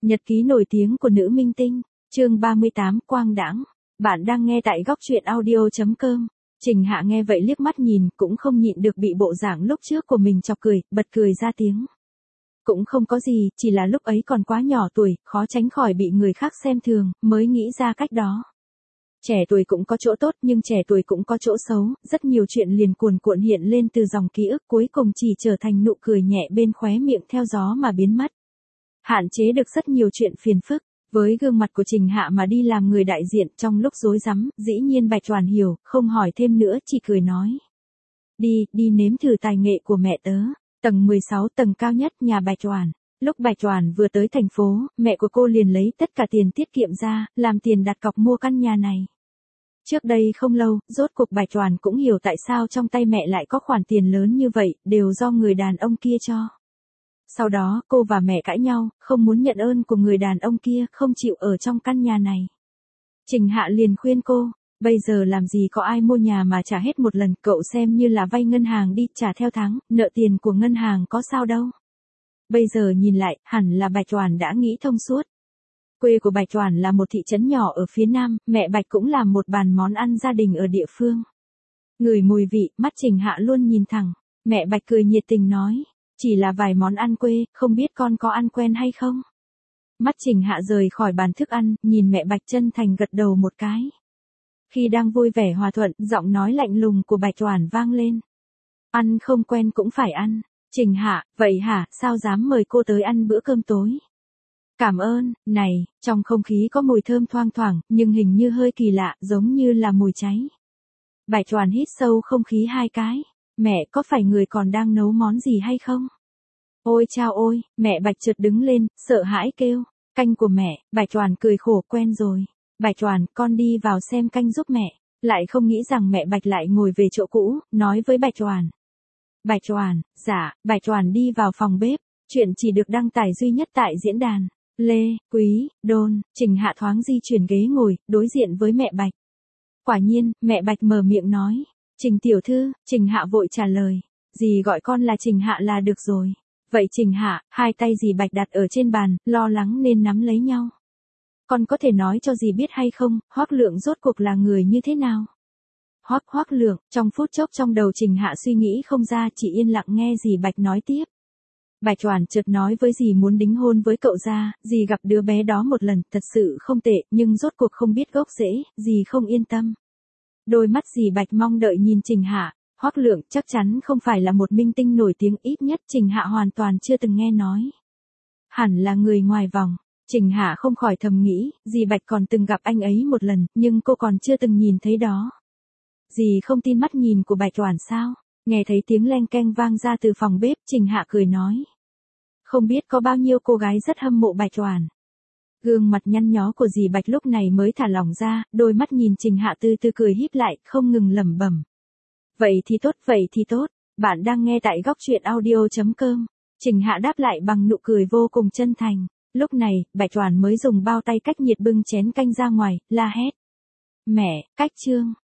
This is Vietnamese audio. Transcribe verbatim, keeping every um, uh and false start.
Nhật ký nổi tiếng của nữ minh tinh, chương ba mươi tám Quang đãng. Bạn đang nghe tại góc truyện audio chấm com. Trình Hạ nghe vậy liếc mắt nhìn, cũng không nhịn được bị bộ dạng lúc trước của mình chọc cười, bật cười ra tiếng. Cũng không có gì, chỉ là lúc ấy còn quá nhỏ tuổi, khó tránh khỏi bị người khác xem thường, mới nghĩ ra cách đó. Trẻ tuổi cũng có chỗ tốt nhưng trẻ tuổi cũng có chỗ xấu, rất nhiều chuyện liền cuồn cuộn hiện lên từ dòng ký ức cuối cùng chỉ trở thành nụ cười nhẹ bên khóe miệng theo gió mà biến mất. Hạn chế được rất nhiều chuyện phiền phức, với gương mặt của Trình Hạ mà đi làm người đại diện trong lúc rối rắm, dĩ nhiên Bạch Hoàn hiểu, không hỏi thêm nữa chỉ cười nói. Đi, đi nếm thử tài nghệ của mẹ tớ, tầng mười sáu tầng cao nhất nhà Bạch Hoàn. Lúc Bạch Hoàn vừa tới thành phố, mẹ của cô liền lấy tất cả tiền tiết kiệm ra, làm tiền đặt cọc mua căn nhà này. Trước đây không lâu, rốt cuộc Bạch Hoàn cũng hiểu tại sao trong tay mẹ lại có khoản tiền lớn như vậy, đều do người đàn ông kia cho. Sau đó, cô và mẹ cãi nhau, không muốn nhận ơn của người đàn ông kia, không chịu ở trong căn nhà này. Trình Hạ liền khuyên cô, bây giờ làm gì có ai mua nhà mà trả hết một lần, cậu xem như là vay ngân hàng đi, trả theo tháng, nợ tiền của ngân hàng có sao đâu. Bây giờ nhìn lại, hẳn là Bạch Hoàn đã nghĩ thông suốt. Quê của Bạch Hoàn là một thị trấn nhỏ ở phía nam, mẹ Bạch cũng làm một bàn món ăn gia đình ở địa phương. Ngửi mùi vị, mắt Trình Hạ luôn nhìn thẳng, mẹ Bạch cười nhiệt tình nói, chỉ là vài món ăn quê, không biết con có ăn quen hay không? Mắt Trình Hạ rời khỏi bàn thức ăn, nhìn mẹ Bạch chân thành gật đầu một cái. Khi đang vui vẻ hòa thuận, giọng nói lạnh lùng của Bạch Hoàn vang lên. Ăn không quen cũng phải ăn. Trình Hạ, vậy hả, sao dám mời cô tới ăn bữa cơm tối? Cảm ơn, này, trong không khí có mùi thơm thoang thoảng, nhưng hình như hơi kỳ lạ, giống như là mùi cháy. Bạch Hoàn hít sâu không khí hai cái. Mẹ, có phải người còn đang nấu món gì hay không? Ôi chao ôi, mẹ Bạch chợt đứng lên, sợ hãi kêu. Canh của mẹ, Bạch Hoàn cười khổ quen rồi. Bạch Hoàn, con đi vào xem canh giúp mẹ. Lại không nghĩ rằng mẹ Bạch lại ngồi về chỗ cũ, nói với Bạch Hoàn. Bạch Hoàn, dạ, Bạch Hoàn đi vào phòng bếp. Chuyện chỉ được đăng tải duy nhất tại diễn đàn. Lê, Quý, Đôn, Trình Hạ thoáng di chuyển ghế ngồi, đối diện với mẹ Bạch. Quả nhiên, mẹ Bạch mở miệng nói. Trình tiểu thư, Trình Hạ vội trả lời. Dì gọi con là Trình Hạ là được rồi. Vậy Trình Hạ, hai tay dì Bạch đặt ở trên bàn, lo lắng nên nắm lấy nhau. Con có thể nói cho dì biết hay không, Hoắc Lượng rốt cuộc là người như thế nào? Hoắc Hoắc Lượng, trong phút chốc trong đầu Trình Hạ suy nghĩ không ra, chỉ yên lặng nghe dì Bạch nói tiếp. Bạch Hoàn chợt nói với dì muốn đính hôn với cậu ra, dì gặp đứa bé đó một lần, thật sự không tệ, nhưng rốt cuộc không biết gốc rễ, dì không yên tâm. Đôi mắt dì Bạch mong đợi nhìn Trình Hạ, Hoắc Lượng chắc chắn không phải là một minh tinh nổi tiếng, ít nhất Trình Hạ hoàn toàn chưa từng nghe nói. Hẳn là người ngoài vòng. Trình Hạ không khỏi thầm nghĩ, dì Bạch còn từng gặp anh ấy một lần, nhưng cô còn chưa từng nhìn thấy đó. Dì không tin mắt nhìn của Bạch Hoàn sao? Nghe thấy tiếng leng keng vang ra từ phòng bếp, Trình Hạ cười nói. Không biết có bao nhiêu cô gái rất hâm mộ Bạch Hoàn. Gương mặt nhăn nhó của dì Bạch lúc này mới thả lỏng ra, đôi mắt nhìn Trình Hạ từ từ cười híp lại, không ngừng lẩm bẩm. Vậy thì tốt, vậy thì tốt, bạn đang nghe tại góc truyện audio chấm com. Trình Hạ đáp lại bằng nụ cười vô cùng chân thành. Lúc này, Bạch Hoàn mới dùng bao tay cách nhiệt bưng chén canh ra ngoài, la hét. Mẹ, cách trương,